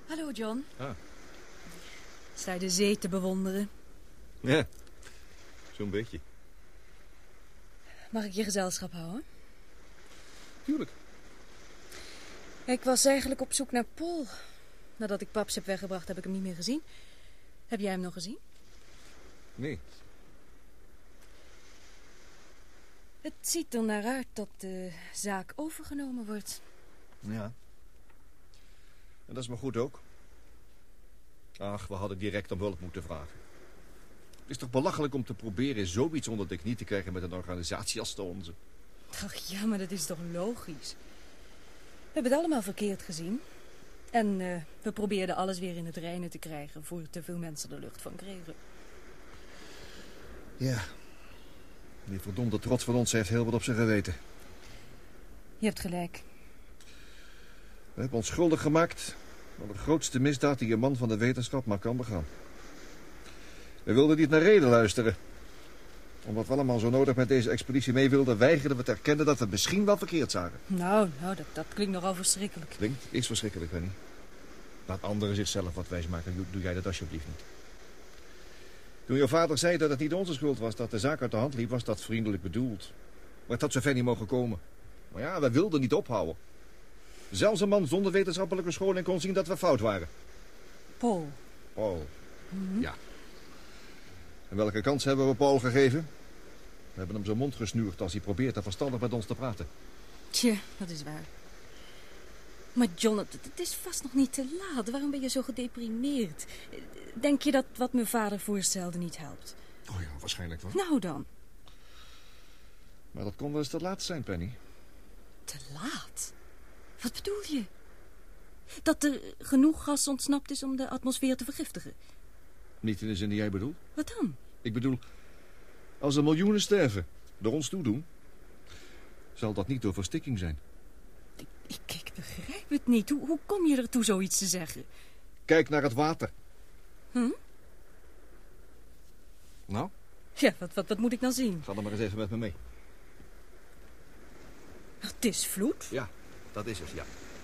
Hallo, John. Ah. Sta je de zee te bewonderen? Ja, zo'n beetje. Mag ik je gezelschap houden? Tuurlijk. Ik was eigenlijk op zoek naar Paul. Nadat ik Paps heb weggebracht, heb ik hem niet meer gezien. Heb jij hem nog gezien? Nee. Het ziet er naar uit dat de zaak overgenomen wordt. Ja. En dat is maar goed ook. Ach, we hadden direct om hulp moeten vragen. Het is toch belachelijk om te proberen zoiets onder de knie te krijgen met een organisatie als de onze. Ach ja, maar dat is toch logisch. We hebben het allemaal verkeerd gezien. En we probeerden alles weer in het reine te krijgen voor te veel mensen de lucht van kregen. Ja. Die verdomde trots van ons heeft heel wat op zijn geweten. Je hebt gelijk. We hebben ons schuldig gemaakt aan de grootste misdaad die een man van de wetenschap maar kan begaan. We wilden niet naar reden luisteren. Omdat we allemaal zo nodig met deze expeditie mee wilden, weigerden we te erkennen dat we misschien wel verkeerd zagen. Nou, dat klinkt nogal verschrikkelijk. Klinkt? Is verschrikkelijk, Penny. Laat anderen zichzelf wat wijsmaken. Doe jij dat alsjeblieft niet. Toen je vader zei dat het niet onze schuld was dat de zaak uit de hand liep, was dat vriendelijk bedoeld. Maar het had zo ver niet mogen komen. Maar ja, we wilden niet ophouden. Zelfs een man zonder wetenschappelijke scholing kon zien dat we fout waren. Paul. Paul. Ja. En welke kans hebben we Paul gegeven? We hebben hem zijn mond gesnoerd als hij probeert er verstandig met ons te praten. Tja, dat is waar. Maar John, het is vast nog niet te laat. Waarom ben je zo gedeprimeerd? Denk je dat wat mijn vader voorstelde niet helpt? Oh ja, waarschijnlijk wel. Nou dan. Maar dat kon wel eens te laat zijn, Penny. Te laat? Wat bedoel je? Dat er genoeg gas ontsnapt is om de atmosfeer te vergiftigen? Niet in de zin die jij bedoelt. Wat dan? Ik bedoel, als er miljoenen sterven door ons toedoen, zal dat niet door verstikking zijn. Ik begrijp het niet. Hoe kom je ertoe zoiets te zeggen? Kijk naar het water. Hm? Nou? Ja, wat moet ik dan zien? Ga dan maar eens even met me mee. Het is vloed? Ja, dat is het, ja.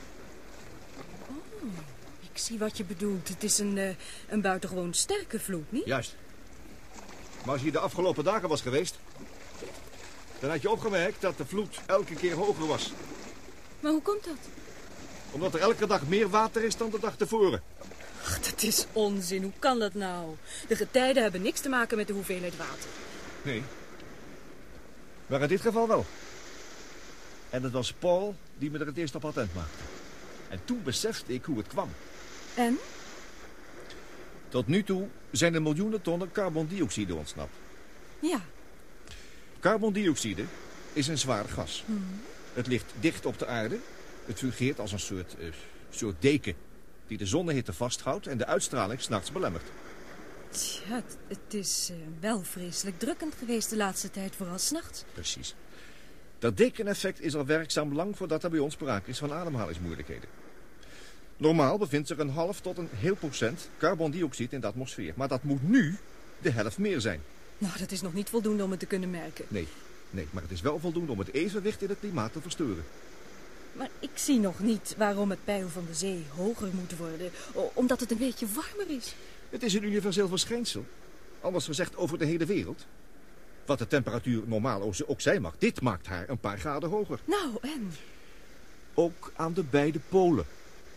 Oh, ik zie wat je bedoelt. Het is een buitengewoon sterke vloed, niet? Juist. Maar als je hier de afgelopen dagen was geweest, dan had je opgemerkt dat de vloed elke keer hoger was. Maar hoe komt dat? Omdat er elke dag meer water is dan de dag tevoren. Ach, dat is onzin. Hoe kan dat nou? De getijden hebben niks te maken met de hoeveelheid water. Nee. Maar in dit geval wel. En het was Paul die me er het eerst op attent maakte. En toen besefte ik hoe het kwam. En? Tot nu toe zijn er miljoenen tonnen carbondioxide ontsnapt. Ja. Carbondioxide is een zwaar gas. Het ligt dicht op de aarde. Het fungeert als een soort deken die de zonnehitte vasthoudt en de uitstraling 's nachts belemmert. Tja, het is wel vreselijk drukkend geweest de laatste tijd, vooral 's nachts. Precies. Dat dekeneffect is al werkzaam lang voordat er bij ons sprake is van ademhalingsmoeilijkheden. Normaal bevindt zich een half tot een heel procent carbondioxide in de atmosfeer. Maar dat moet nu de helft meer zijn. Nou, dat is nog niet voldoende om het te kunnen merken. Nee, maar het is wel voldoende om het evenwicht in het klimaat te verstoren. Maar ik zie nog niet waarom het peil van de zee hoger moet worden. Omdat het een beetje warmer is. Het is een universeel verschijnsel. Anders gezegd over de hele wereld. Wat de temperatuur normaal ook zijn mag, dit maakt haar een paar graden hoger. Nou, en? Ook aan de beide polen.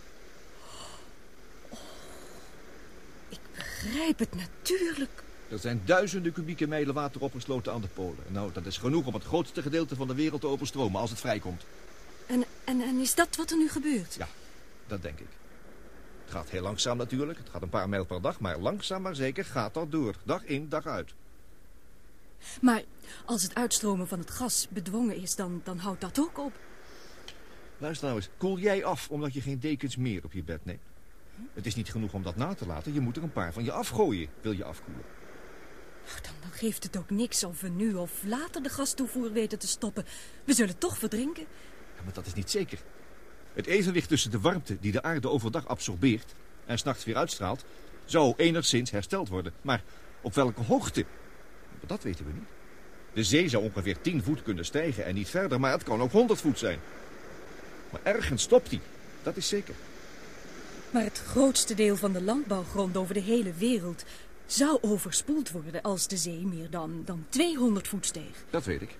Oh, ik begrijp het natuurlijk. Er zijn duizenden kubieke mijlen water opgesloten aan de polen. Nou, dat is genoeg om het grootste gedeelte van de wereld te overstromen als het vrijkomt. En is dat wat er nu gebeurt? Ja, dat denk ik. Het gaat heel langzaam natuurlijk. Het gaat een paar mijl per dag. Maar langzaam maar zeker gaat dat door. Dag in, dag uit. Maar als het uitstromen van het gas bedwongen is, dan houdt dat ook op. Luister nou eens. Koel jij af omdat je geen dekens meer op je bed neemt? Het is niet genoeg om dat na te laten. Je moet er een paar van je afgooien, wil je afkoelen. Dan geeft het ook niks of we nu of later de gastoevoer weten te stoppen. We zullen toch verdrinken. Ja, maar dat is niet zeker. Het evenwicht tussen de warmte die de aarde overdag absorbeert en 's nachts weer uitstraalt, zou enigszins hersteld worden. Maar op welke hoogte? Dat weten we niet. De zee zou ongeveer 10 voet kunnen stijgen en niet verder, maar het kan ook 100 voet zijn. Maar ergens stopt die, dat is zeker. Maar het grootste deel van de landbouwgrond over de hele wereld zou overspoeld worden als de zee meer dan 200 voet steeg. Dat weet ik.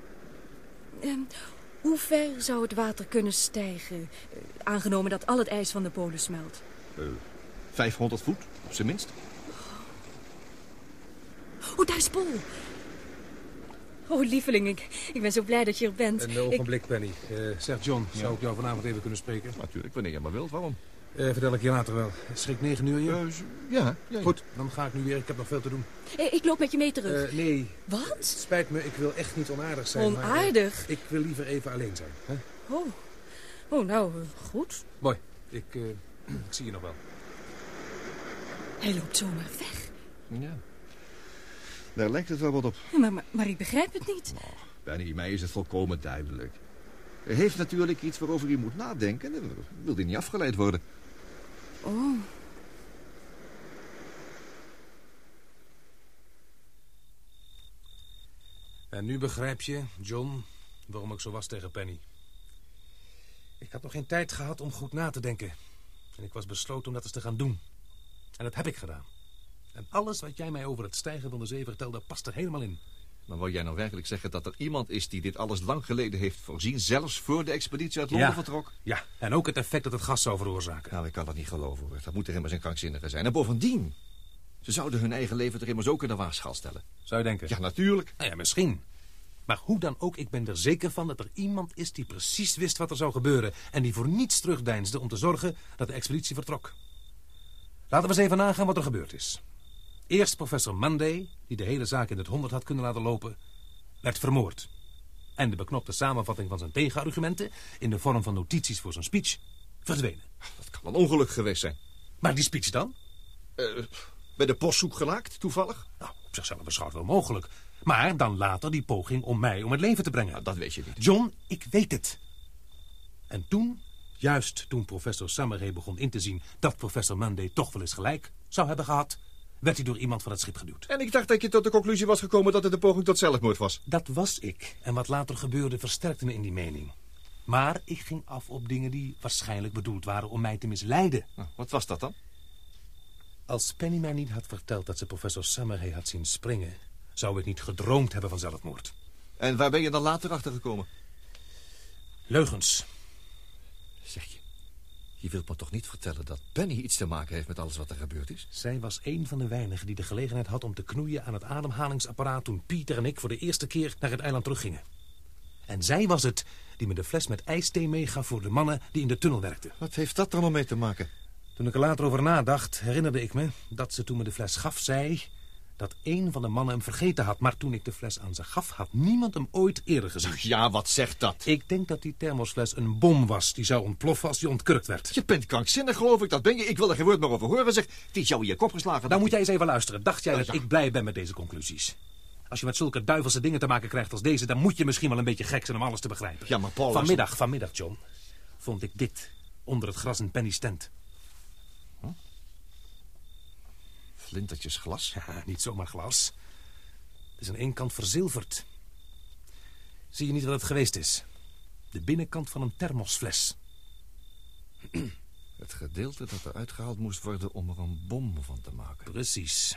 Hoe ver zou het water kunnen stijgen, aangenomen dat al het ijs van de polen smelt? 500 voet, op zijn minst. Oh, daar is Paul. Oh, lieveling, ik ben zo blij dat je er bent. Een ogenblik, Penny. Zeg, John, zou ik jou vanavond even kunnen spreken? Natuurlijk, wanneer je maar wilt. Waarom? Vertel ik je later wel. Schrik 9 uur je? Ja. Goed, dan ga ik nu weer. Ik heb nog veel te doen. Ik loop met je mee terug. Nee. Wat? Spijt me, ik wil echt niet onaardig zijn. Onaardig? Maar, ik wil liever even alleen zijn. Hè? Oh, nou, goed. Mooi. Ik zie je nog wel. Hij loopt zomaar weg. Ja. Daar lijkt het wel wat op. Maar ik begrijp het niet. Penny, mij is het volkomen duidelijk. Hij heeft natuurlijk iets waarover hij moet nadenken. En wil hij niet afgeleid worden. Oh. En nu begrijp je, John, waarom ik zo was tegen Penny. Ik had nog geen tijd gehad om goed na te denken. En ik was besloten om dat eens te gaan doen. En dat heb ik gedaan. En alles wat jij mij over het stijgen van de zee vertelde, past er helemaal in. Maar wil jij nou werkelijk zeggen dat er iemand is die dit alles lang geleden heeft voorzien, zelfs voor de expeditie uit Londen vertrok? Ja, en ook het effect dat het gas zou veroorzaken. Nou, ik kan dat niet geloven, hoor. Dat moet er immers een krankzinnige zijn. En bovendien, ze zouden hun eigen leven er immers ook in de waagschaal stellen. Zou je denken? Ja, natuurlijk. Nou ja, misschien. Maar hoe dan ook, ik ben er zeker van dat er iemand is die precies wist wat er zou gebeuren. En die voor niets terugdeinsde om te zorgen dat de expeditie vertrok. Laten we eens even nagaan wat er gebeurd is. Eerst professor Monday, die de hele zaak in het 100 had kunnen laten lopen, werd vermoord. En de beknopte samenvatting van zijn tegenargumenten, in de vorm van notities voor zijn speech, verdwenen. Dat kan een ongeluk geweest zijn. Maar die speech dan? Bij de postzoek gelaakt, toevallig? Nou, op zichzelf beschouwd wel mogelijk. Maar dan later die poging om mij om het leven te brengen. Nou, dat weet je niet. John, ik weet het. En toen, juist toen professor Summerhay begon in te zien dat professor Monday toch wel eens gelijk zou hebben gehad, werd hij door iemand van het schip geduwd. En ik dacht dat je tot de conclusie was gekomen dat het een poging tot zelfmoord was. Dat was ik. En wat later gebeurde versterkte me in die mening. Maar ik ging af op dingen die waarschijnlijk bedoeld waren om mij te misleiden. Nou, wat was dat dan? Als Penny mij niet had verteld dat ze professor Summerhay had zien springen, zou ik niet gedroomd hebben van zelfmoord. En waar ben je dan later achter gekomen? Leugens. Zeg je wilt me toch niet vertellen dat Penny iets te maken heeft met alles wat er gebeurd is? Zij was een van de weinigen die de gelegenheid had om te knoeien aan het ademhalingsapparaat toen Pieter en ik voor de eerste keer naar het eiland teruggingen. En zij was het die me de fles met ijsthee meegaf voor de mannen die in de tunnel werkten. Wat heeft dat er nou mee te maken? Toen ik er later over nadacht, herinnerde ik me dat ze toen me de fles gaf zei dat een van de mannen hem vergeten had. Maar toen ik de fles aan ze gaf, had niemand hem ooit eerder gezien. Ja, wat zegt dat? Ik denk dat die thermosfles een bom was die zou ontploffen als die ontkurkt werd. Je bent krankzinnig, geloof ik. Dat ben je. Ik wil er geen woord meer over horen. Zeg, die is jou in je kop geslagen. Nou moet jij eens even luisteren. Dacht jij dat ik blij ben met deze conclusies? Als je met zulke duivelse dingen te maken krijgt als deze, dan moet je misschien wel een beetje gek zijn om alles te begrijpen. Ja, maar Paul... Vanmiddag, John, vond ik dit onder het gras in Penny's tent. Flintertjes glas? Ja, niet zomaar glas. Het is aan één kant verzilverd. Zie je niet wat het geweest is? De binnenkant van een thermosfles. Het gedeelte dat er uitgehaald moest worden om er een bom van te maken. Precies.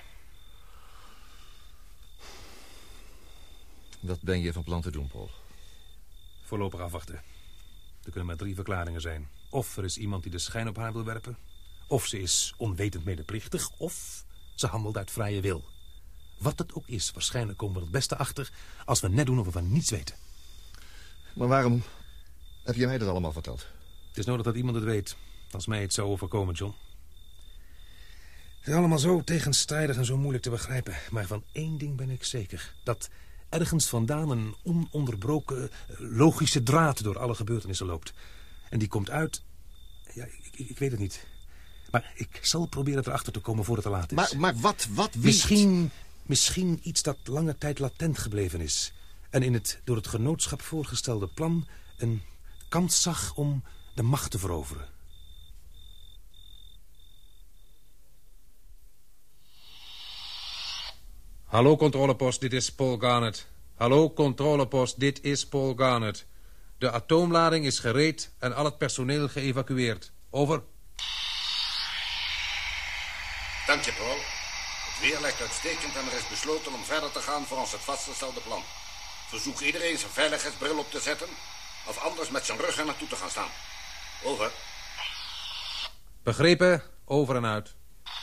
Wat ben je van plan te doen, Paul? Voorlopig afwachten. Er kunnen maar 3 verklaringen zijn. Of er is iemand die de schijn op haar wil werpen. Of ze is onwetend medeplichtig. Of ze handelt uit vrije wil. Wat het ook is, waarschijnlijk komen we er het beste achter als we net doen of we van niets weten. Maar waarom heb je mij dat allemaal verteld? Het is nodig dat iemand het weet, als mij het zou overkomen, John. Het is allemaal zo tegenstrijdig en zo moeilijk te begrijpen. Maar van één ding ben ik zeker. Dat ergens vandaan een ononderbroken logische draad door alle gebeurtenissen loopt. En die komt uit... Ja, ik weet het niet. Maar ik zal proberen erachter te komen voor het te laat is. Maar wat wie? Misschien iets dat lange tijd latent gebleven is. En in het door het genootschap voorgestelde plan een kans zag om de macht te veroveren. Hallo controlepost, dit is Paul Garnet. Hallo controlepost, dit is Paul Garnet. De atoomlading is gereed en al het personeel geëvacueerd. Over. Dank je, Paul. Het weer lijkt uitstekend en er is besloten om verder te gaan volgens het vastgestelde plan. Verzoek iedereen zijn veiligheidsbril op te zetten, of anders met zijn rug er naartoe te gaan staan. Over. Begrepen, over en uit.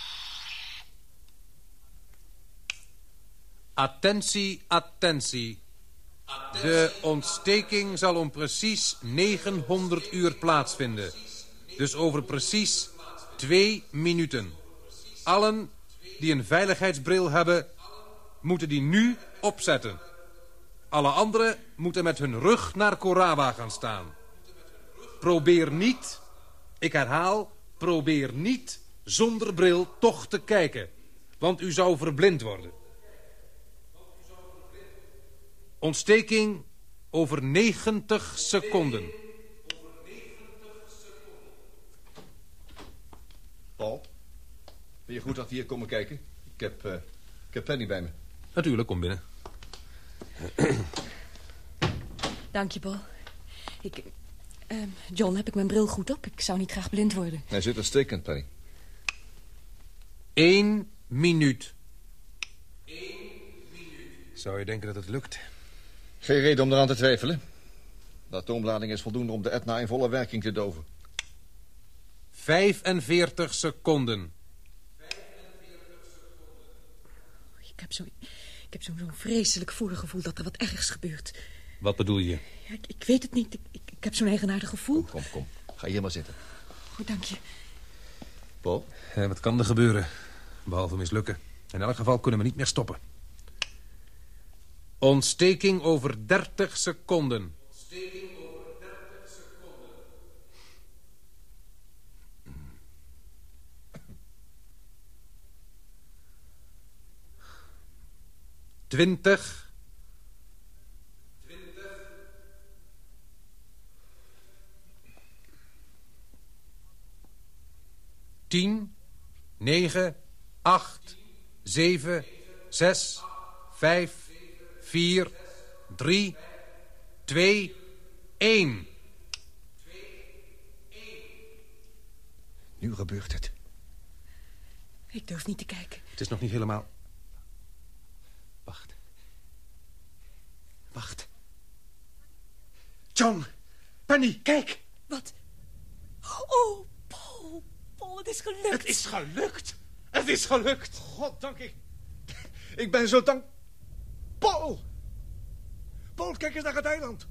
Attentie, attentie. De ontsteking zal om precies 900 uur plaatsvinden. Dus over precies 2 minuten. Allen die een veiligheidsbril hebben, moeten die nu opzetten. Alle anderen moeten met hun rug naar Korawa gaan staan. Probeer niet, ik herhaal, probeer niet zonder bril toch te kijken. Want u zou verblind worden. Ontsteking over 90 seconden. Paul, ben je goed dat we hier komen kijken? Ik heb Penny bij me. Natuurlijk, kom binnen. Dank je, Paul. John, heb ik mijn bril goed op? Ik zou niet graag blind worden. Hij zit uitstekend, Penny. 1 minuut. Zou je denken dat het lukt? Geen reden om eraan te twijfelen. De atoomlading is voldoende om de Etna in volle werking te doven. 45 seconden. Ik heb zo'n vreselijk voorgevoel dat er wat ergs gebeurt. Wat bedoel je? Ja, ik weet het niet. Ik heb zo'n eigenaardig gevoel. Kom. Ga hier maar zitten. Goed, dank je. Paul? Wat kan er gebeuren? Behalve mislukken. In elk geval kunnen we niet meer stoppen. Ontsteking over 30 seconden. Ontsteking over 30 seconden. 20. 10, 9, 8, 7, 6, 5, 4, 3, 2, 1. Nu gebeurt het. Ik durf niet te kijken. Het is nog niet helemaal... Wacht. John, Penny, kijk. Wat? Oh, Paul, het is gelukt. Het is gelukt. Het is gelukt. God, dank ik. Ik ben zo dank... Paul, kijk eens naar het eiland.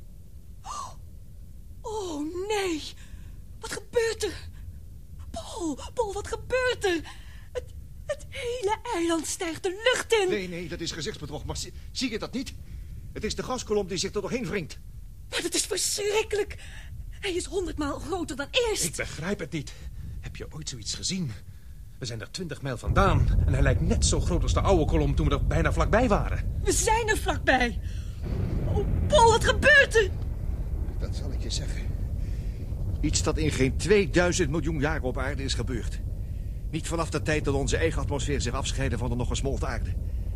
Oh, nee. Wat gebeurt er? Paul, wat gebeurt er? Het hele eiland stijgt de lucht in. Nee, dat is gezichtsbedrog. Maar zie je dat niet? Het is de gaskolom die zich er doorheen wringt. Maar dat is verschrikkelijk. Hij is 100 maal groter dan eerst. Ik begrijp het niet. Heb je ooit zoiets gezien? We zijn er 20 mijl vandaan. En hij lijkt net zo groot als de oude kolom toen we er bijna vlakbij waren. We zijn er vlakbij. Oh, Paul, wat gebeurt er? Dat zal ik je zeggen. Iets dat in geen 2000 miljoen jaar op aarde is gebeurd. Niet vanaf de tijd dat onze eigen atmosfeer zich afscheidde van de nog gesmolten aarde.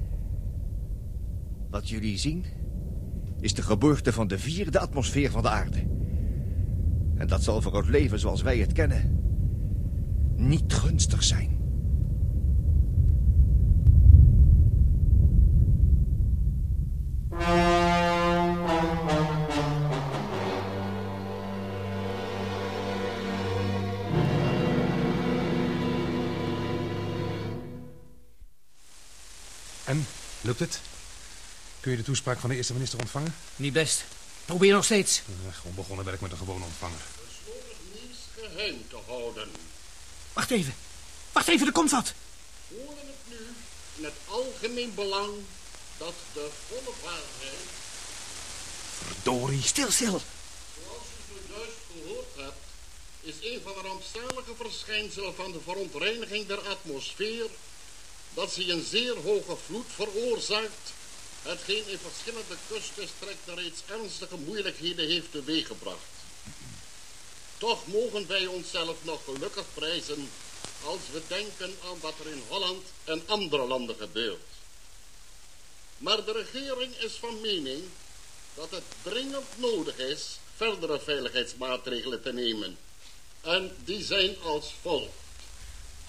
Wat jullie zien is de geboorte van de 4e atmosfeer van de aarde. En dat zal voor het leven zoals wij het kennen niet gunstig zijn. En, lukt het? Kun je de toespraak van de eerste minister ontvangen? Niet best. Probeer nog steeds. Gewoon begonnen werk met een gewone ontvanger. Besloten nieuws geheim te houden. Wacht even, er komt wat. Horen het nu in het algemeen belang dat de volle waarheid... Verdorie. Stil. Zoals u zojuist gehoord hebt, is een van de rampzalige verschijnselen van de verontreiniging der atmosfeer dat ze een zeer hoge vloed veroorzaakt, hetgeen in verschillende kustdistricten reeds ernstige moeilijkheden heeft teweeggebracht. Toch mogen wij onszelf nog gelukkig prijzen als we denken aan wat er in Holland en andere landen gebeurt. Maar de regering is van mening dat het dringend nodig is verdere veiligheidsmaatregelen te nemen. En die zijn als volgt.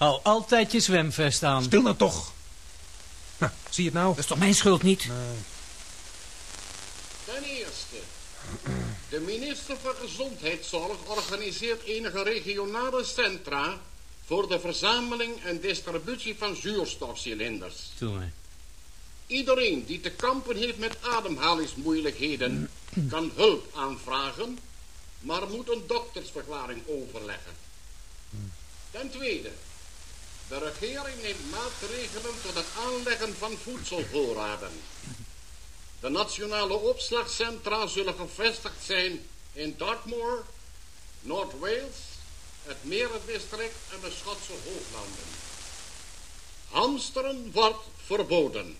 Hou altijd je zwemvest aan. Stil nou toch. Nou, zie je het nou? Dat is toch mijn schuld niet? Nee. Ten eerste, de minister van Gezondheidszorg organiseert enige regionale centra voor de verzameling en distributie van zuurstofcilinders. Doe maar. Iedereen die te kampen heeft met ademhalingsmoeilijkheden kan hulp aanvragen, maar moet een doktersverklaring overleggen. Ten tweede, de regering neemt maatregelen tot het aanleggen van voedselvoorraden. De nationale opslagcentra zullen gevestigd zijn in Dartmoor, Noord-Wales, het Merendistrict en de Schotse Hooglanden. Hamsteren wordt verboden.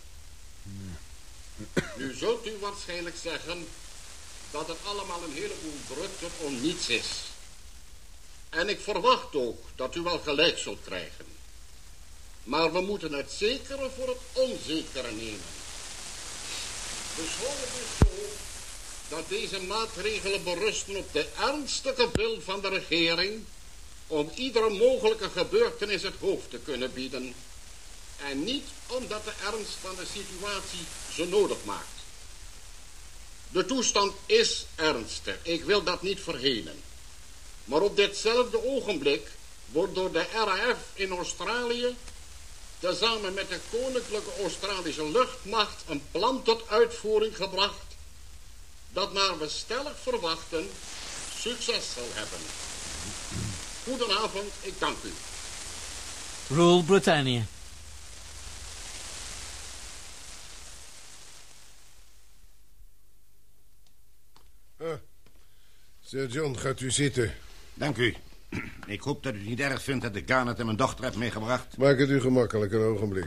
Nu zult u waarschijnlijk zeggen dat het allemaal een heleboel drukte om niets is. En ik verwacht ook dat u wel gelijk zult krijgen. Maar we moeten het zekere voor het onzekere nemen. Dus hoor het dus zo dat deze maatregelen berusten op de ernstige wil van de regering om iedere mogelijke gebeurtenis het hoofd te kunnen bieden. En niet omdat de ernst van de situatie ze nodig maakt. De toestand is ernstig, ik wil dat niet verhelen. Maar op ditzelfde ogenblik wordt door de RAF in Australië tezamen met de Koninklijke Australische Luchtmacht een plan tot uitvoering gebracht dat naar we stellig verwachten succes zal hebben. Goedenavond, ik dank u. Rule Britannia. Sir John, gaat u zitten. Dank u. Ik hoop dat u het niet erg vindt dat ik Garnet en mijn dochter heb meegebracht. Maak het u gemakkelijk, een ogenblik.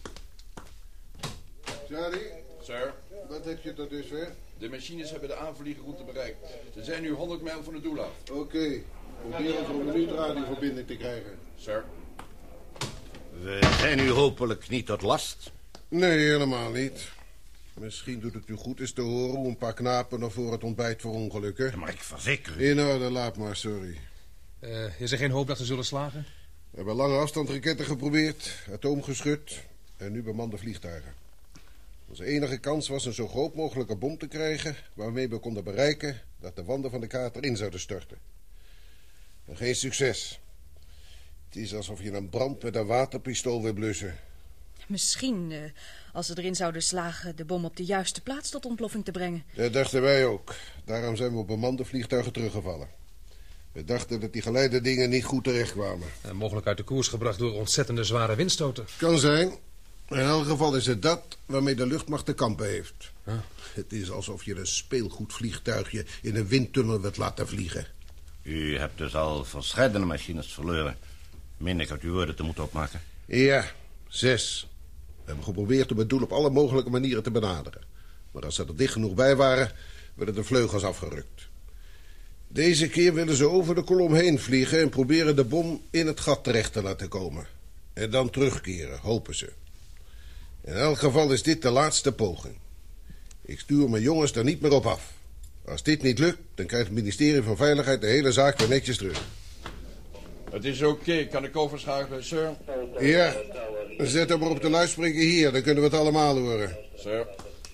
Charlie, Sir, wat heb je tot dusver? de machines hebben de aanvliegroute bereikt. Ze zijn nu 100 mijl van het doel af. Oké, proberen voor een minuut radioverbinding te krijgen. Sir. We zijn u hopelijk niet tot last. Nee, helemaal niet. Misschien doet het u goed eens te horen hoe een paar knapen nog voor het ontbijt verongelukken. Maar ik verzeker u. In orde, laat maar, sorry. Is er geen hoop dat ze zullen slagen? We hebben lange afstandsraketten geprobeerd, atoomgeschut en nu bemande vliegtuigen. Onze enige kans was een zo groot mogelijke bom te krijgen waarmee we konden bereiken dat de wanden van de krater in zouden storten. En geen succes. Het is alsof je een brand met een waterpistool wil blussen. Misschien, als ze erin zouden slagen, de bom op de juiste plaats tot ontploffing te brengen. Dat dachten wij ook. Daarom zijn we op bemande vliegtuigen teruggevallen. We dachten dat die geleide dingen niet goed terechtkwamen. Mogelijk uit de koers gebracht door ontzettende zware windstoten. Kan zijn. In elk geval is het dat waarmee de luchtmacht te kampen heeft. Ah. Het is alsof je een speelgoedvliegtuigje in een windtunnel wilt laten vliegen. U hebt dus al verscheidene machines verloren. Meen ik uit uw woorden te moeten opmaken. Ja, 6. We hebben geprobeerd om het doel op alle mogelijke manieren te benaderen. Maar als ze er dicht genoeg bij waren, werden de vleugels afgerukt. Deze keer willen ze over de kolom heen vliegen en proberen de bom in het gat terecht te laten komen. En dan terugkeren, hopen ze. In elk geval is dit de laatste poging. Ik stuur mijn jongens er niet meer op af. Als dit niet lukt, dan krijgt het ministerie van Veiligheid de hele zaak weer netjes terug. Het is oké. Kan ik overschakelen, sir? Ja, zet hem maar op de luidspreker hier, dan kunnen we het allemaal horen. Sir.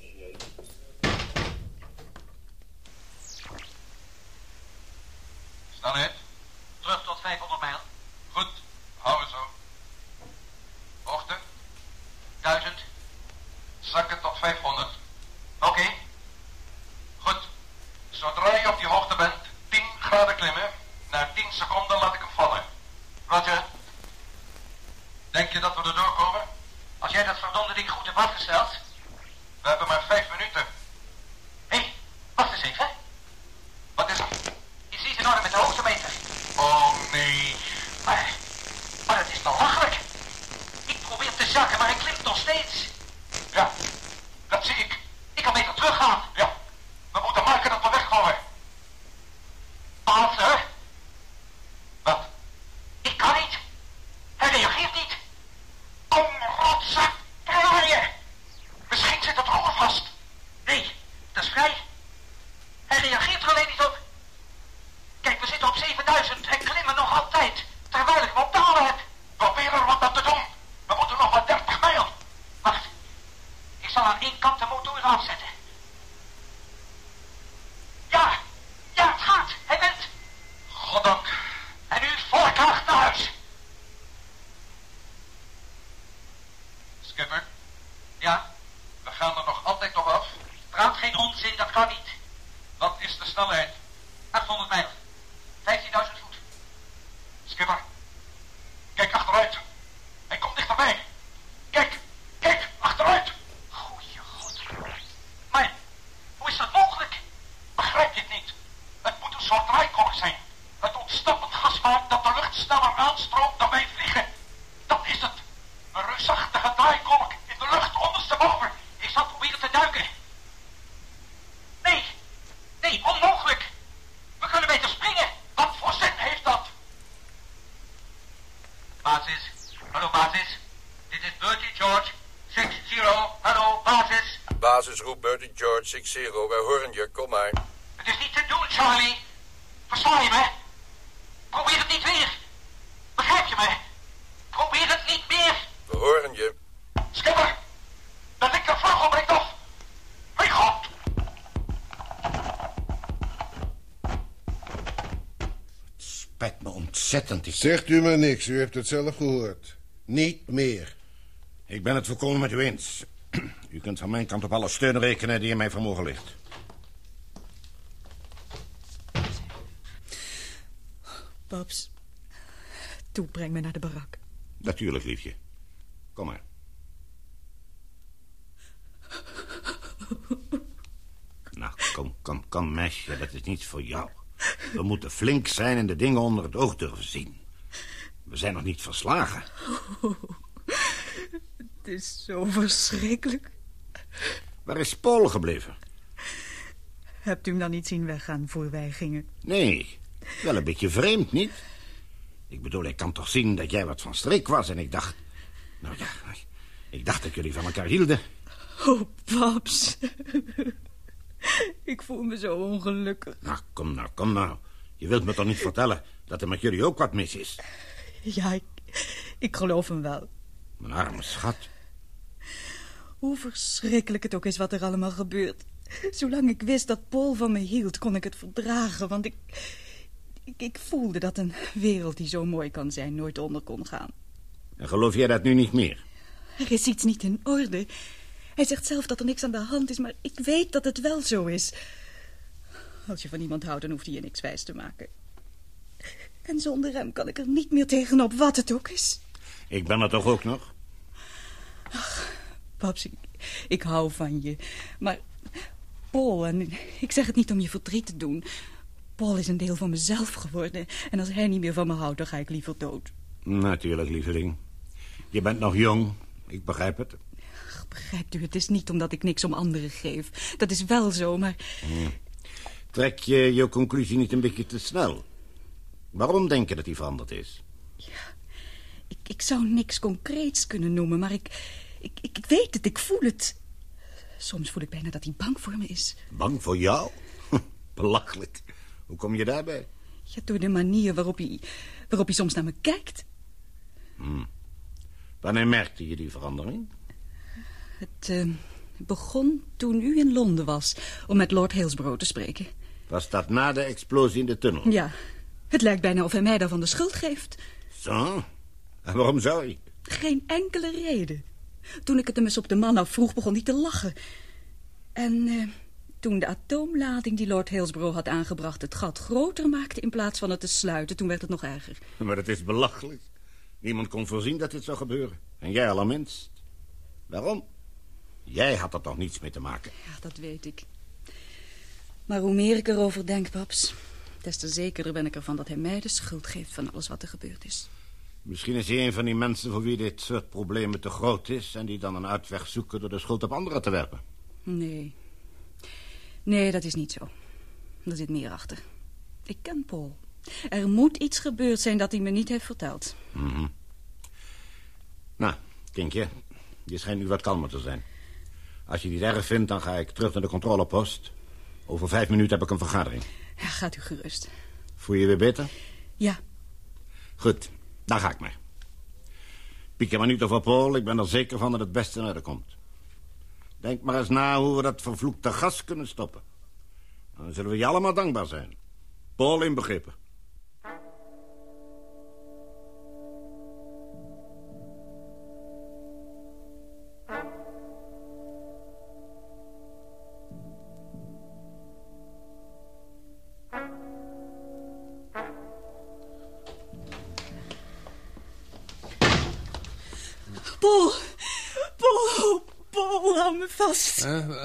Snelheid. Terug tot 500 mijl. Goed, houden zo. Hoogte. 1000. Zakken tot 500. Oké. Goed. Zodra je op die hoogte bent, 10 graden klimmen. Na 10 seconden laat ik hem vallen. Roger. Denk je dat we erdoor komen? Als jij dat verdomde ding goed hebt afgesteld. We hebben maar 5 minuten. Hé, wacht eens even. Wat is er? Is iets in orde met de hoogtemeter? Oh nee. Maar het is belachelijk. Ik probeer te zakken, maar hij klimt nog steeds. Ja, dat zie ik. Ik kan beter teruggaan. Ja, we moeten maken dat we wegvallen. Arthur? Wat? Ik kan niet. Hij reageert niet. Kom, rotzak, draaien. Misschien zit het roer vast. Nee, dat is vrij. Hij reageert er alleen niet op. Kijk, we zitten op 7000 en klimmen nog altijd, terwijl ik me op dalen heb. Probeer Skipper. Kijk achteruit. Hij komt dichterbij. Kijk, achteruit. Goeie god. Maar, hoe is dat mogelijk? Begrijp je het niet? Het moet een soort draaikolk zijn. Het ontstappend gas maakt dat de lucht sneller aanstroomt dan wij vliegen. Dat is het. Een reusachtige draaikolk in de lucht ondersteboven. Ik zal proberen te duiken. Nee, onmogelijk. We kunnen beter springen. Wat voor zin heeft dat? Basis. Hallo basis. Dit is Bertie George. 6-0. Hallo basis. Basis roept Bertie George 6-0. Wij horen je, kom maar. Het is niet te doen, Charlie. Versta je me? Probeer het niet weer. Begrijp je me? Probeer het niet meer. We horen je. Skipper, de linkervleugel breekt af. Mijn god. Spijt me ontzettend. Zegt u maar niks, u heeft het zelf gehoord. Niet meer. Ik ben het volkomen met u eens. U kunt van mijn kant op alle steun rekenen die in mijn vermogen ligt. Babs, toe, breng me naar de barak. Natuurlijk, liefje. Kom maar. Nou, kom, meisje. Dat is niets voor jou. We moeten flink zijn en de dingen onder het oog durven zien. We zijn nog niet verslagen. Het is zo verschrikkelijk. Waar is Paul gebleven? Hebt u hem dan niet zien weggaan voor wij gingen? Nee, wel een beetje vreemd, niet? Ik bedoel, ik kan toch zien dat jij wat van streek was en ik dacht... Nou ja, ik dacht dat jullie van elkaar hielden. Oh, Babs. Ik voel me zo ongelukkig. Nou, kom nou. Je wilt me toch niet vertellen dat er met jullie ook wat mis is? Ja, ik geloof hem wel. Mijn arme schat. Hoe verschrikkelijk het ook is wat er allemaal gebeurt. Zolang ik wist dat Paul van me hield, kon ik het verdragen. Want ik voelde dat een wereld die zo mooi kan zijn nooit onder kon gaan. En geloof jij dat nu niet meer? Er is iets niet in orde. Hij zegt zelf dat er niks aan de hand is, maar ik weet dat het wel zo is. Als je van iemand houdt, dan hoeft hij je niks wijs te maken. En zonder hem kan ik er niet meer tegenop, wat het ook is. Ik ben er toch ook nog? Ach, Paps, ik hou van je. Maar Paul, en ik zeg het niet om je verdriet te doen... Paul is een deel van mezelf geworden. En als hij niet meer van me houdt, dan ga ik liever dood. Natuurlijk, lieveling. Je bent nog jong. Ik begrijp het. Ach, begrijpt u, het is niet omdat ik niks om anderen geef. Dat is wel zo, maar... Trek je je conclusie niet een beetje te snel? Waarom denk je dat hij veranderd is? Ja, ik zou niks concreets kunnen noemen, maar ik weet het, ik voel het. Soms voel ik bijna dat hij bang voor me is. Bang voor jou? Belachelijk. Hoe kom je daarbij? Ja, door de manier waarop hij soms naar me kijkt. Wanneer merkte je die verandering? Het begon toen u in Londen was om met Lord Hillsborough te spreken. Was dat na de explosie in de tunnel? Ja, het lijkt bijna of hij mij daarvan de schuld geeft. Zo? En waarom zou hij? Geen enkele reden. Toen ik het hem eens op de man afvroeg, begon hij te lachen. En toen de atoomlading die Lord Hillsborough had aangebracht het gat groter maakte in plaats van het te sluiten, toen werd het nog erger. Maar het is belachelijk. Niemand kon voorzien dat dit zou gebeuren. En jij allerminst. Waarom? Jij had er toch niets mee te maken? Ja, dat weet ik. Maar hoe meer ik erover denk, Paps, des te zekerder ben ik ervan dat hij mij de schuld geeft van alles wat er gebeurd is. Misschien is hij een van die mensen voor wie dit soort problemen te groot is en die dan een uitweg zoeken door de schuld op anderen te werpen. Nee, dat is niet zo. Er zit meer achter. Ik ken Paul. Er moet iets gebeurd zijn dat hij me niet heeft verteld. Nou, kindje, je schijnt nu wat kalmer te zijn. Als je het niet erg vindt, dan ga ik terug naar de controlepost. Over 5 minuten heb ik een vergadering. Ja, gaat u gerust. Voel je je weer beter? Ja. Goed, dan ga ik maar. Piek je maar niet over Paul, ik ben er zeker van dat het beste naar komt. Denk maar eens na hoe we dat vervloekte gas kunnen stoppen. Dan zullen we je allemaal dankbaar zijn. Paul inbegrepen. Paul, hou me vast.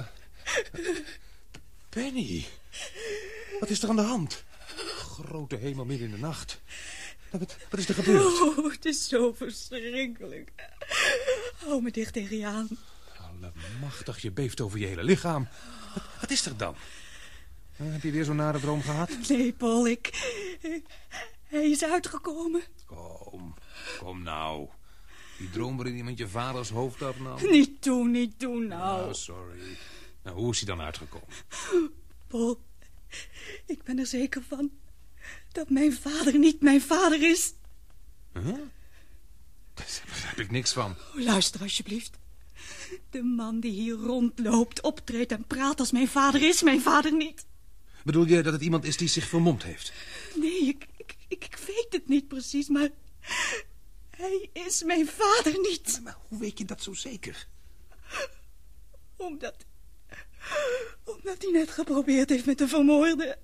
Penny, wat is er aan de hand? Grote hemel, midden in de nacht. Wat is er gebeurd? Oh, het is zo verschrikkelijk. Hou me dicht tegen je aan. Allemachtig, je beeft over je hele lichaam. Wat is er dan? Heb je weer zo'n nare droom gehad? Nee, Paul, hij is uitgekomen. Kom nou. Die droom waarin iemand je vaders hoofd afnam. Niet doen nou. Oh, sorry. Nou, hoe is hij dan uitgekomen? Paul, ik ben er zeker van dat mijn vader niet mijn vader is. Huh? Daar heb ik niks van. Luister alsjeblieft. De man die hier rondloopt, optreedt en praat als mijn vader is mijn vader niet. Bedoel je dat het iemand is die zich vermomd heeft? Nee, ik weet het niet precies, maar hij is mijn vader niet. Maar hoe weet je dat zo zeker? Omdat hij net geprobeerd heeft me te vermoorden.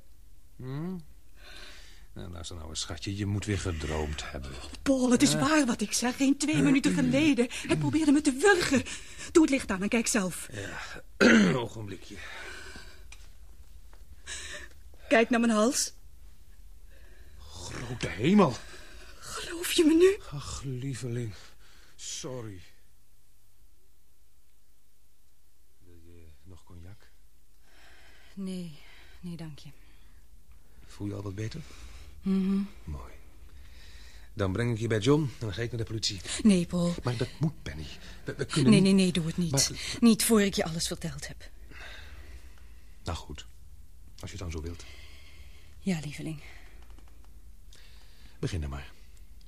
Nou, luister nou eens, schatje, je moet weer gedroomd hebben. Paul, het is waar wat ik zeg. Geen 2 minuten geleden. Hij probeerde me te wurgen. Doe het licht aan en kijk zelf. Ja, een ogenblikje. Kijk naar mijn hals. Grote hemel. Geloof je me nu? Ach, lieveling. Sorry. Wil je nog cognac? Nee, dank je. Voel je al wat beter? Mooi. Dan breng ik je bij John en dan ga ik naar de politie. Nee, Paul. Maar dat moet, Penny. We kunnen Nee, doe het niet. Maar... Niet voor ik je alles verteld heb. Nou goed, als je het dan zo wilt. Ja, lieveling. Begin dan maar.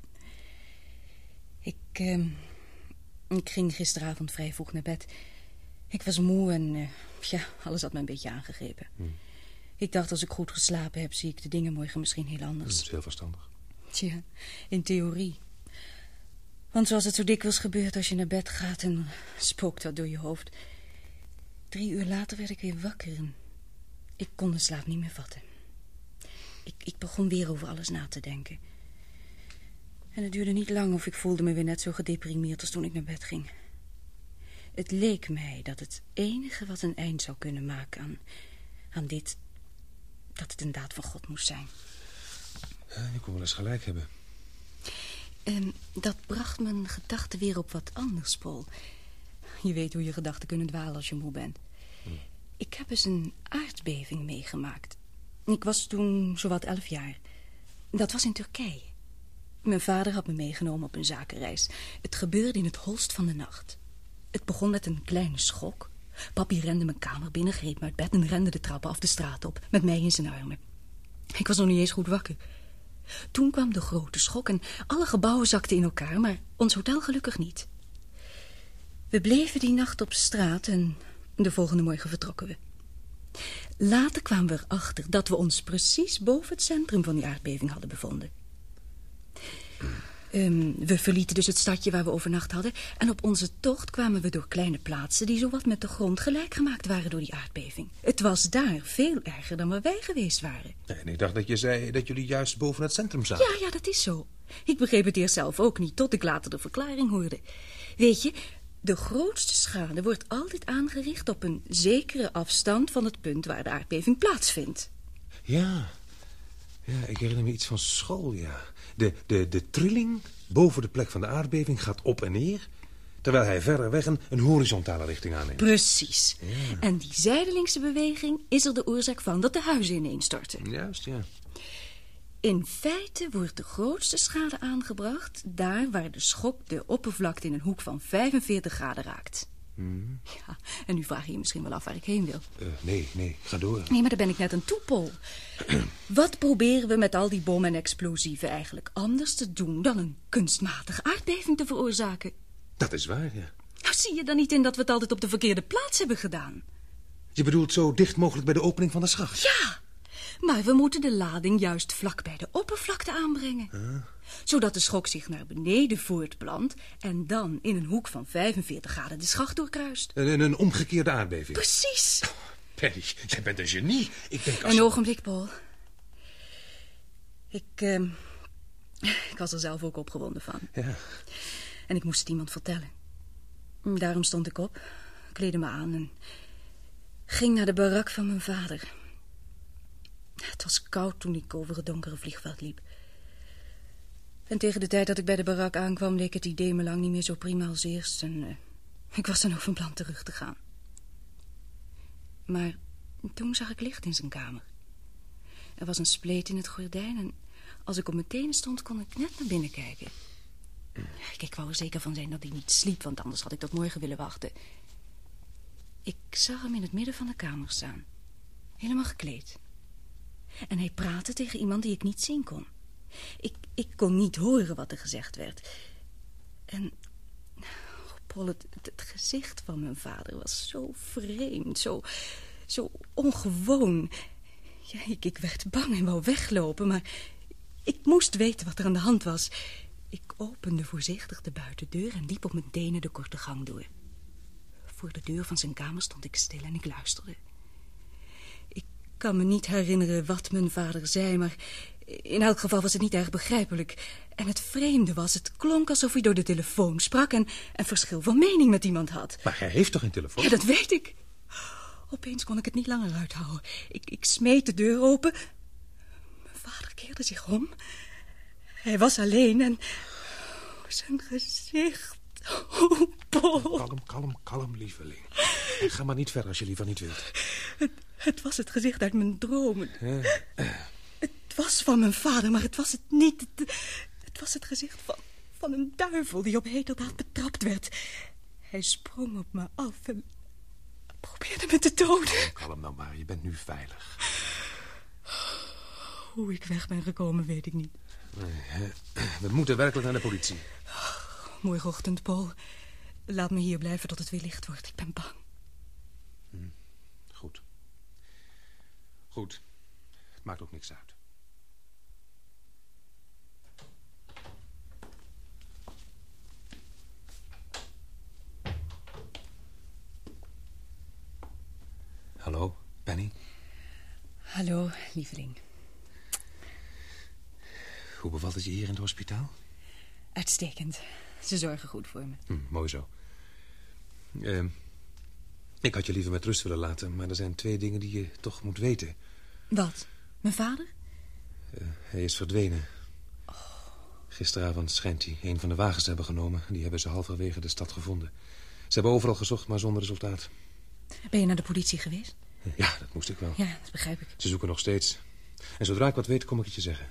Ik ging gisteravond vrij vroeg naar bed. Ik was moe en alles had me een beetje aangegrepen. Ik dacht, als ik goed geslapen heb, zie ik de dingen morgen misschien heel anders. Dat is heel verstandig. Tja, in theorie. Want zoals het zo dikwijls gebeurt als je naar bed gaat en spookt wat door je hoofd. 3 uur later werd ik weer wakker en ik kon de slaap niet meer vatten. Ik begon weer over alles na te denken. En het duurde niet lang of ik voelde me weer net zo gedeprimeerd als toen ik naar bed ging. Het leek mij dat het enige wat een eind zou kunnen maken aan dit, dat het een daad van God moest zijn. Je kon wel eens gelijk hebben. Dat bracht mijn gedachten weer op wat anders, Paul. Je weet hoe je gedachten kunnen dwalen als je moe bent. Ik heb eens een aardbeving meegemaakt. Ik was toen zowat 11 jaar. Dat was in Turkije. Mijn vader had me meegenomen op een zakenreis. Het gebeurde in het holst van de nacht. Het begon met een kleine schok. Papi rende mijn kamer binnen, greep me uit bed en rende de trappen af de straat op, met mij in zijn armen. Ik was nog niet eens goed wakker. Toen kwam de grote schok en alle gebouwen zakten in elkaar, maar ons hotel gelukkig niet. We bleven die nacht op straat en de volgende morgen vertrokken we. Later kwamen we erachter dat we ons precies boven het centrum van die aardbeving hadden bevonden. We verlieten dus het stadje waar we overnacht hadden en op onze tocht kwamen we door kleine plaatsen die zowat met de grond gelijk gemaakt waren door die aardbeving. Het was daar veel erger dan waar wij geweest waren. En ik dacht dat je zei dat jullie juist boven het centrum zaten. Ja, dat is zo. Ik begreep het eerst zelf ook niet, tot ik later de verklaring hoorde. Weet je, de grootste schade wordt altijd aangericht op een zekere afstand van het punt waar de aardbeving plaatsvindt. Ja, ik herinner me iets van school, ja. De trilling boven de plek van de aardbeving gaat op en neer, terwijl hij verder weg een horizontale richting aanneemt. Precies. Ja. En die zijdelingse beweging is er de oorzaak van dat de huizen ineenstorten. Juist, ja. In feite wordt de grootste schade aangebracht daar waar de schok de oppervlakte in een hoek van 45 graden raakt. Ja, en nu vraag je je misschien wel af waar ik heen wil. Nee, ga door. Nee, maar daar ben ik net aan toe, Paul. Wat proberen we met al die bommen en explosieven eigenlijk anders te doen dan een kunstmatige aardbeving te veroorzaken? Dat is waar, ja. Nou, zie je dan niet in dat we het altijd op de verkeerde plaats hebben gedaan? Je bedoelt zo dicht mogelijk bij de opening van de schacht? Ja, maar we moeten de lading juist vlak bij de oppervlakte aanbrengen. Zodat de schok zich naar beneden voortplant en dan in een hoek van 45 graden de schacht doorkruist. Een omgekeerde aardbeving. Precies. Oh, Penny, jij bent een genie. Ik denk Een ogenblik, Paul. Ik was er zelf ook opgewonden van. Ja. En ik moest het iemand vertellen. Daarom stond ik op, kleedde me aan en ging naar de barak van mijn vader. Het was koud toen ik over het donkere vliegveld liep. En tegen de tijd dat ik bij de barak aankwam, leek het idee me lang niet meer zo prima als eerst. En ik was dan ook van plan terug te gaan. Maar toen zag ik licht in zijn kamer. Er was een spleet in het gordijn en als ik op mijn tenen stond, kon ik net naar binnen kijken. Ik wou er zeker van zijn dat hij niet sliep, want anders had ik tot morgen willen wachten. Ik zag hem in het midden van de kamer staan. Helemaal gekleed. En hij praatte tegen iemand die ik niet zien kon. Ik kon niet horen wat er gezegd werd. En Paul, het gezicht van mijn vader was zo vreemd, zo ongewoon. Ja, ik werd bang en wou weglopen, maar ik moest weten wat er aan de hand was. Ik opende voorzichtig de buitendeur en liep op mijn tenen de korte gang door. Voor de deur van zijn kamer stond ik stil en ik luisterde. Ik kan me niet herinneren wat mijn vader zei, maar in elk geval was het niet erg begrijpelijk. En het vreemde was, het klonk alsof hij door de telefoon sprak en een verschil van mening met iemand had. Maar hij heeft toch geen telefoon? Ja, dat weet ik. Opeens kon ik het niet langer uithouden. Ik smeet de deur open. Mijn vader keerde zich om. Hij was alleen en zijn gezicht... Oh, Paul. Kalm, lieveling. Ga maar niet verder als je liever niet wilt. Het was het gezicht uit mijn dromen. Het was van mijn vader, maar het was het niet. Het was het gezicht van een duivel die op heterdaad betrapt werd. Hij sprong op me af en probeerde me te doden. Kalm nou maar, je bent nu veilig. Hoe ik weg ben gekomen, weet ik niet. We moeten werkelijk naar de politie. Morgenochtend, Paul. Laat me hier blijven tot het weer licht wordt. Ik ben bang. Goed. Het maakt ook niks uit. Hallo, Penny. Hallo, lieveling. Hoe bevalt het je hier in het hospitaal? Uitstekend. Ze zorgen goed voor me. Mooi zo. Ik had je liever met rust willen laten, maar er zijn 2 dingen die je toch moet weten. Wat? Mijn vader? Hij is verdwenen. Gisteravond schijnt hij een van de wagens te hebben genomen. Die hebben ze halverwege de stad gevonden. Ze hebben overal gezocht, maar zonder resultaat. Ben je naar de politie geweest? Ja, dat moest ik wel. Ja, dat begrijp ik. Ze zoeken nog steeds. En zodra ik wat weet, kom ik het je zeggen.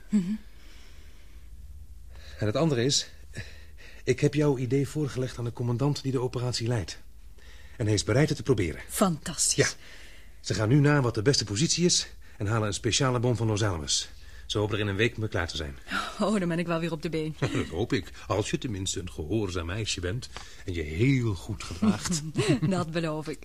En het andere is... Ik heb jouw idee voorgelegd aan de commandant die de operatie leidt. En hij is bereid het te proberen. Fantastisch. Ja. Ze gaan nu naar wat de beste positie is... en halen een speciale bom van Los Alamos. Ze hopen er in een week mee klaar te zijn. Oh, dan ben ik wel weer op de been. Dat hoop ik. Als je tenminste een gehoorzaam meisje bent... en je heel goed gedraagt. Dat beloof ik.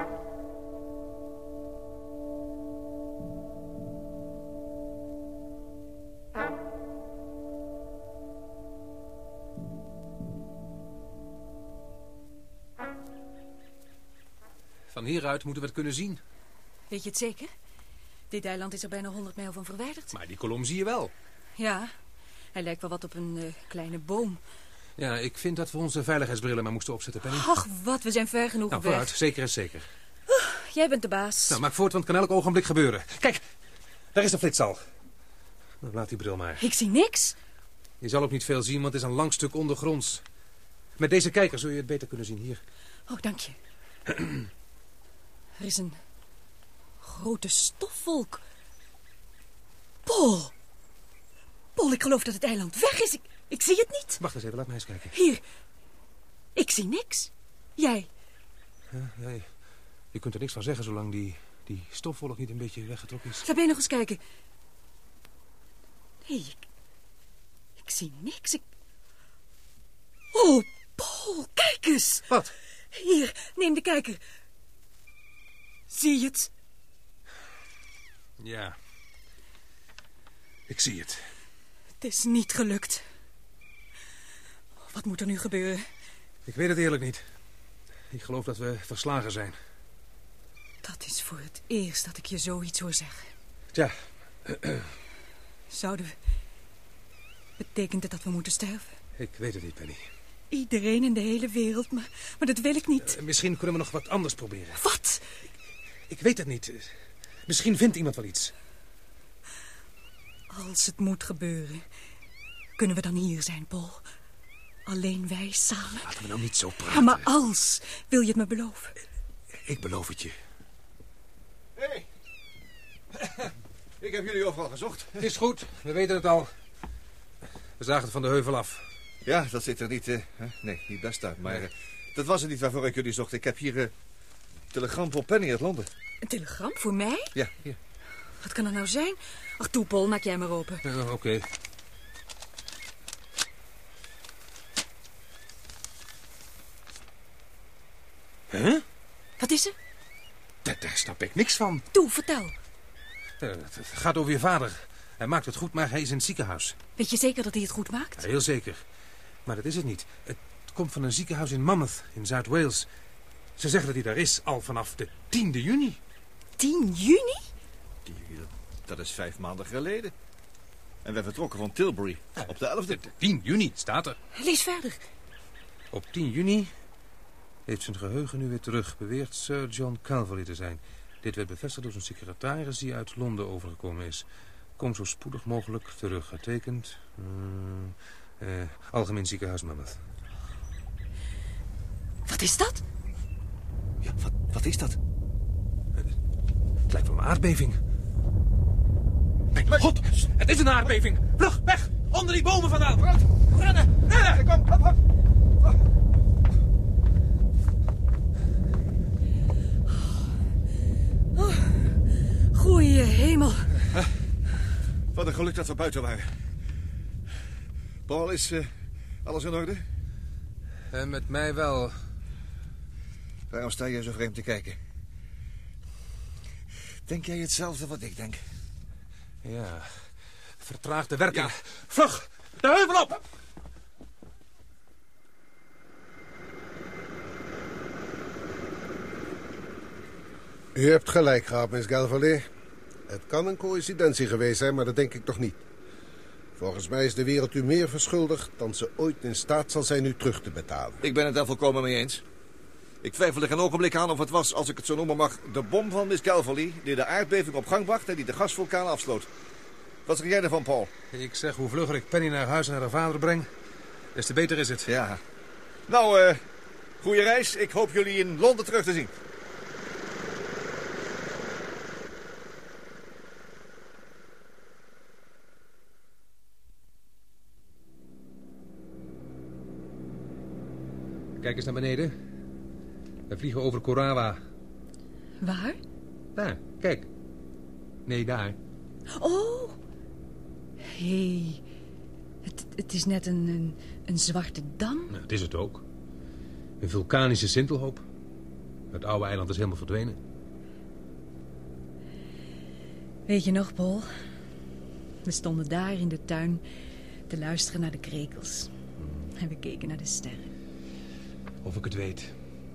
Van hieruit moeten we het kunnen zien. Weet je het zeker? Dit eiland is er bijna 100 mijl van verwijderd. Maar die kolom zie je wel. Ja, hij lijkt wel wat op een kleine boom. Ja, ik vind dat we onze veiligheidsbrillen maar moesten opzetten, Penny. Ach, wat, we zijn ver genoeg Nou, weg. vooruit. Zeker is zeker. Jij bent de baas. Nou, maak voort, want het kan elk ogenblik gebeuren. Kijk, daar is de flits al. Nou, laat die bril maar. Ik zie niks. Je zal ook niet veel zien, want het is een lang stuk ondergronds. Met deze kijker zul je het beter kunnen zien. Hier. Oh, dank je. Er is een grote stofwolk. Paul, ik geloof dat het eiland weg is. Ik zie het niet. Wacht eens even, laat mij eens kijken. Hier. Ik zie niks. Jij? Ja, je kunt er niks van zeggen zolang die stofwolk niet een beetje weggetrokken is. Laat mij nog eens kijken. Nee, ik zie niks. Oh, Paul, kijk eens. Wat? Hier, neem de kijker. Zie je het? Ja. Ik zie het. Het is niet gelukt. Wat moet er nu gebeuren? Ik weet het eerlijk niet. Ik geloof dat we verslagen zijn. Dat is voor het eerst dat ik je zoiets hoor zeggen. Tja. Zouden we... Betekent het dat we moeten sterven? Ik weet het niet, Penny. iedereen in de hele wereld, maar dat wil ik niet. Misschien kunnen we nog wat anders proberen. Wat? Ik weet het niet. Misschien vindt iemand wel iets. Als het moet gebeuren, kunnen we dan hier zijn, Paul? Alleen wij samen. Laten we nou niet zo praten. Ja, maar als, wil je het me beloven? Ik beloof het je. Hé! Ik heb jullie overal gezocht. Het is goed, we weten het al. We zagen het van de heuvel af. Ja, dat ziet er niet, nee, niet best uit. Maar dat was het niet waarvoor ik jullie zocht. Ik heb hier een telegram voor Penny uit Londen. Een telegram voor mij? Ja, hier. Wat kan dat nou zijn? Ach, toe, Paul, maak jij maar open. Oké. Huh? Wat is er? Daar snap ik niks van. Toe, vertel. Het gaat over je vader. Hij maakt het goed, maar hij is in het ziekenhuis. Weet je zeker dat hij het goed maakt? Ja, heel zeker. Maar dat is het niet. Het komt van een ziekenhuis in Monmouth, in Zuid-Wales. Ze zeggen dat hij daar is al vanaf de 10e juni. 10 juni? Dat is 5 maanden geleden. En we vertrokken van Tilbury op de 11e. 10 juni, staat er. Lees verder. Op 10 juni heeft zijn geheugen nu weer terug, beweert Sir John Calverley te zijn. Dit werd bevestigd door zijn secretaris die uit Londen overgekomen is. Kom zo spoedig mogelijk terug. Getekend. Algemeen ziekenhuis Monmouth. Wat is dat? Ja, wat is dat? Het lijkt wel een aardbeving. Mijn god, het is een aardbeving. Vlug, weg! Onder die bomen vandaan. Rennen! Rennen! Kom, hop, hop. Oh, goeie hemel. Wat een geluk dat we buiten waren. Paul, is alles in orde? Met mij wel. Waarom sta je zo vreemd te kijken? Denk jij hetzelfde wat ik denk? Ja, vertraagde werking. Ja. Vlug, de heuvel op! U hebt gelijk gehad, Miss Calverley. Het kan een coïncidentie geweest zijn, maar dat denk ik toch niet. Volgens mij is de wereld u meer verschuldigd dan ze ooit in staat zal zijn u terug te betalen. Ik ben het daar volkomen mee eens. Ik twijfel er geen ogenblik aan of het was, als ik het zo noemen mag, de bom van Miss Calverley die de aardbeving op gang bracht en die de gasvulkaan afsloot. Wat zeg jij ervan, Paul? Ik zeg, hoe vlugger ik Penny naar huis en naar haar vader breng, des te beter is het. Ja. Nou, goede reis. Ik hoop jullie in Londen terug te zien. Kijk eens naar beneden. We vliegen over Korawa. Waar? Daar, kijk. Nee, daar. Oh. Hé. Het is net een zwarte dam. Nou, het is het ook. Een vulkanische sintelhoop. Het oude eiland is helemaal verdwenen. Weet je nog, Paul? We stonden daar in de tuin te luisteren naar de krekels. En we keken naar de sterren. Of ik het weet.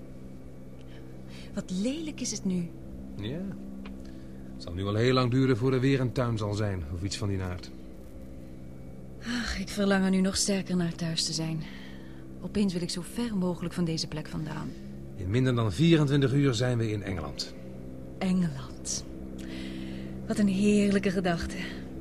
Wat lelijk is het nu. Ja. Het zal nu wel heel lang duren voor er weer een tuin zal zijn. Of iets van die aard. Ach, ik verlang er nu nog sterker naar thuis te zijn. Opeens wil ik zo ver mogelijk van deze plek vandaan. In minder dan 24 uur zijn we in Engeland. Engeland. Wat een heerlijke gedachte.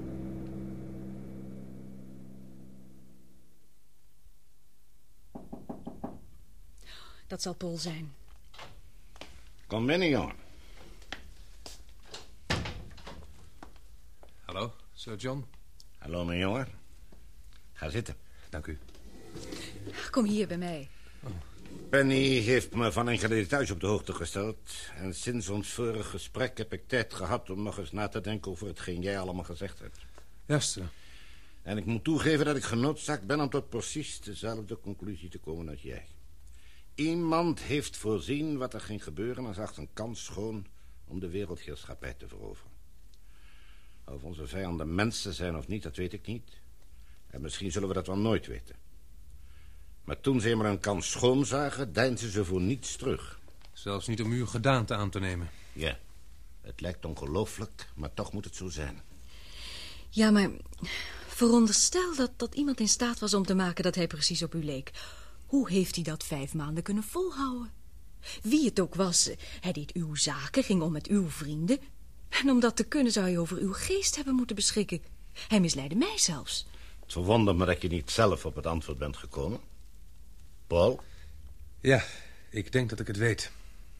Dat zal Paul zijn. Kom binnen, jongen. Hallo, Sir John. Hallo, mijn jongen. Ga zitten. Dank u. Kom hier bij mij. Penny heeft me van enkele details op de hoogte gesteld. En sinds ons vorige gesprek heb ik tijd gehad om nog eens na te denken over hetgeen jij allemaal gezegd hebt. Juist. En ik moet toegeven dat ik genoodzaakt ben om tot precies dezelfde conclusie te komen als jij. Iemand heeft voorzien wat er ging gebeuren en zag een kans schoon om de wereldheerschappij te veroveren. Of onze vijanden mensen zijn of niet, dat weet ik niet. En misschien zullen we dat wel nooit weten. Maar toen ze maar een kans schoon zagen, deinsden ze voor niets terug. Zelfs niet om uw gedaante aan te nemen. Ja, het lijkt ongelooflijk, maar toch moet het zo zijn. Ja, maar veronderstel dat iemand in staat was om te maken dat hij precies op u leek. Hoe heeft hij dat 5 maanden kunnen volhouden? Wie het ook was, hij deed uw zaken, ging om met uw vrienden. En om dat te kunnen zou hij over uw geest hebben moeten beschikken. Hij misleidde mij zelfs. Het verwondert me dat je niet zelf op het antwoord bent gekomen. Paul? Ja, ik denk dat ik het weet.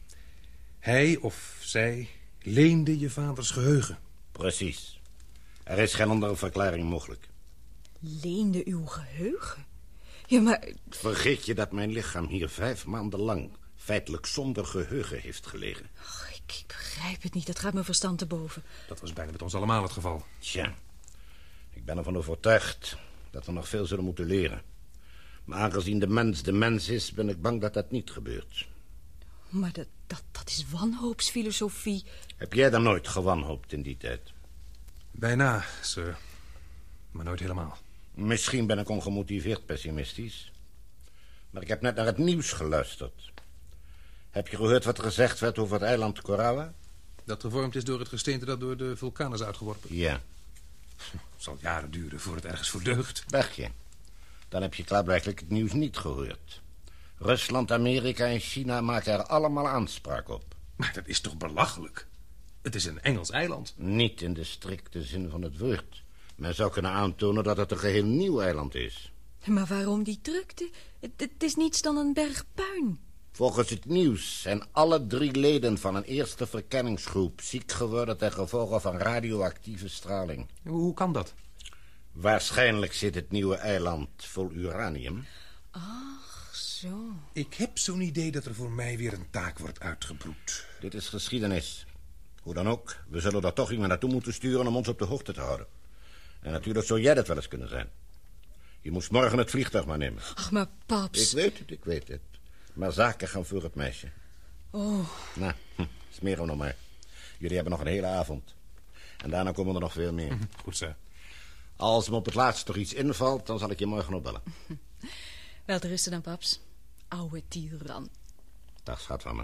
Hij of zij leende je vaders geheugen. Precies. Er is geen andere verklaring mogelijk. Leende uw geheugen? Ja, maar... Vergeet je dat mijn lichaam hier 5 maanden lang feitelijk zonder geheugen heeft gelegen? Och, ik begrijp het niet, dat gaat mijn verstand te boven. Dat was bijna met ons allemaal het geval. Tja, ik ben ervan overtuigd dat we nog veel zullen moeten leren. Maar aangezien de mens is, ben ik bang dat dat niet gebeurt. Maar dat is wanhoopsfilosofie. Heb jij dan nooit gewanhoopt in die tijd? Bijna, sir. Maar nooit helemaal. Misschien ben ik ongemotiveerd pessimistisch. Maar ik heb net naar het nieuws geluisterd. Heb je gehoord wat er gezegd werd over het eiland Korawa? Dat gevormd is door het gesteente dat door de vulkaan is uitgeworpen. Ja. Het zal jaren duren voor het ergens voor deugt. Weg je. Dan heb je klaarblijkelijk het nieuws niet gehoord. Rusland, Amerika en China maken er allemaal aanspraak op. Maar dat is toch belachelijk? Het is een Engels eiland. Niet in de strikte zin van het woord. Men zou kunnen aantonen dat het een geheel nieuw eiland is. Maar waarom die drukte? Het is niets dan een berg puin. Volgens het nieuws zijn alle 3 leden van een eerste verkenningsgroep ziek geworden ten gevolge van radioactieve straling. Hoe kan dat? Waarschijnlijk zit het nieuwe eiland vol uranium. Ach, zo. Ik heb zo'n idee dat er voor mij weer een taak wordt uitgebroed. Dit is geschiedenis. Hoe dan ook, we zullen daar toch iemand naartoe moeten sturen om ons op de hoogte te houden. En natuurlijk zou jij dat wel eens kunnen zijn. Je moest morgen het vliegtuig maar nemen. Ach, maar paps... Ik weet het. Maar zaken gaan voor het meisje. Oh. Nou, smeren we nog maar. Jullie hebben nog een hele avond. En daarna komen er nog veel meer. Goed zo. Als me op het laatst toch iets invalt, dan zal ik je morgen opbellen. Wel te rusten dan, paps. Oude tiran. Dag, schat van me.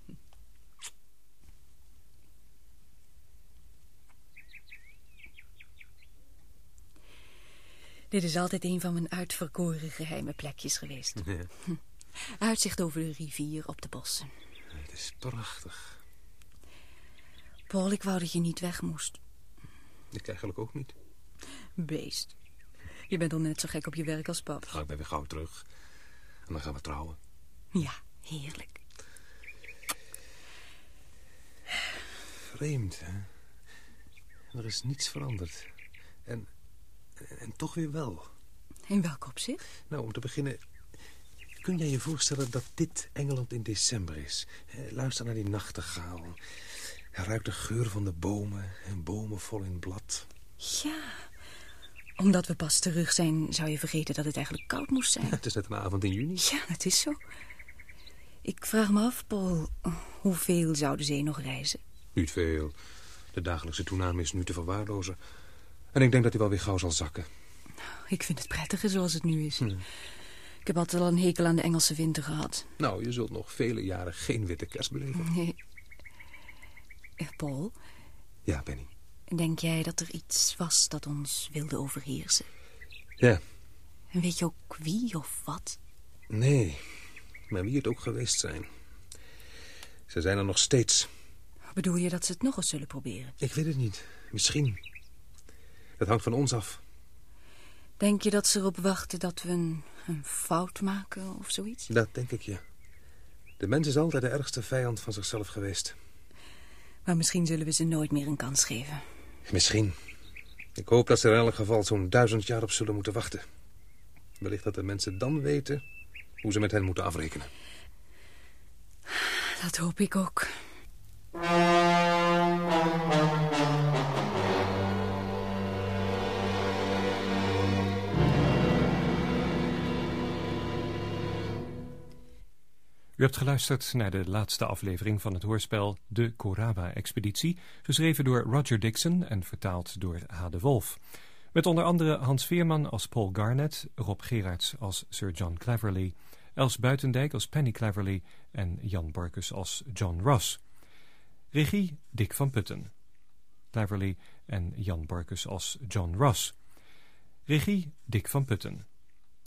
Dit is altijd een van mijn uitverkoren geheime plekjes geweest. Ja. Uitzicht over de rivier op de bossen. Het is prachtig. Paul, ik wou dat je niet weg moest. Ik eigenlijk ook niet. Beest. Je bent al net zo gek op je werk als pap. Ik ben weer gauw terug. En dan gaan we trouwen. Ja, heerlijk. Vreemd, hè? Er is niets veranderd. En toch weer wel. In welk opzicht? Nou, om te beginnen... Kun jij je voorstellen dat dit Engeland in december is? Luister naar die nachtegaal. Ruik de geur van de bomen. En bomen vol in blad. Ja. Omdat we pas terug zijn, zou je vergeten dat het eigenlijk koud moest zijn. Ja, het is net een avond in juni. Ja, dat is zo. Ik vraag me af, Paul, hoeveel zou de zee nog reizen? Niet veel. De dagelijkse toename is nu te verwaarlozen. En ik denk dat hij wel weer gauw zal zakken. Ik vind het prettiger zoals het nu is. Ik heb altijd al een hekel aan de Engelse winter gehad. Nou, je zult nog vele jaren geen witte kerst beleven. Nee. Paul? Ja, Benny. Denk jij dat er iets was dat ons wilde overheersen? Ja. En weet je ook wie of wat? Nee, maar wie het ook geweest zijn. Ze zijn er nog steeds. Bedoel je dat ze het nog eens zullen proberen? Ik weet het niet. Misschien. Het hangt van ons af. Denk je dat ze erop wachten dat we een fout maken of zoiets? Dat denk ik, ja. De mens is altijd de ergste vijand van zichzelf geweest. Maar misschien zullen we ze nooit meer een kans geven. Misschien. Ik hoop dat ze er in elk geval zo'n 1000 jaar op zullen moeten wachten. Wellicht dat de mensen dan weten hoe ze met hen moeten afrekenen. Dat hoop ik ook. U hebt geluisterd naar de laatste aflevering van het hoorspel De Korawa-expeditie, geschreven door Roger Dixon en vertaald door H. de Wolf. Met onder andere Hans Veerman als Paul Garnett, Rob Gerards als Sir John Cleverly, Els Buitendijk als Penny Cleverly en Jan Borkus als John Ross. Regie Dick van Putten. Cleverly en Jan Borkus als John Ross. Regie Dick van Putten.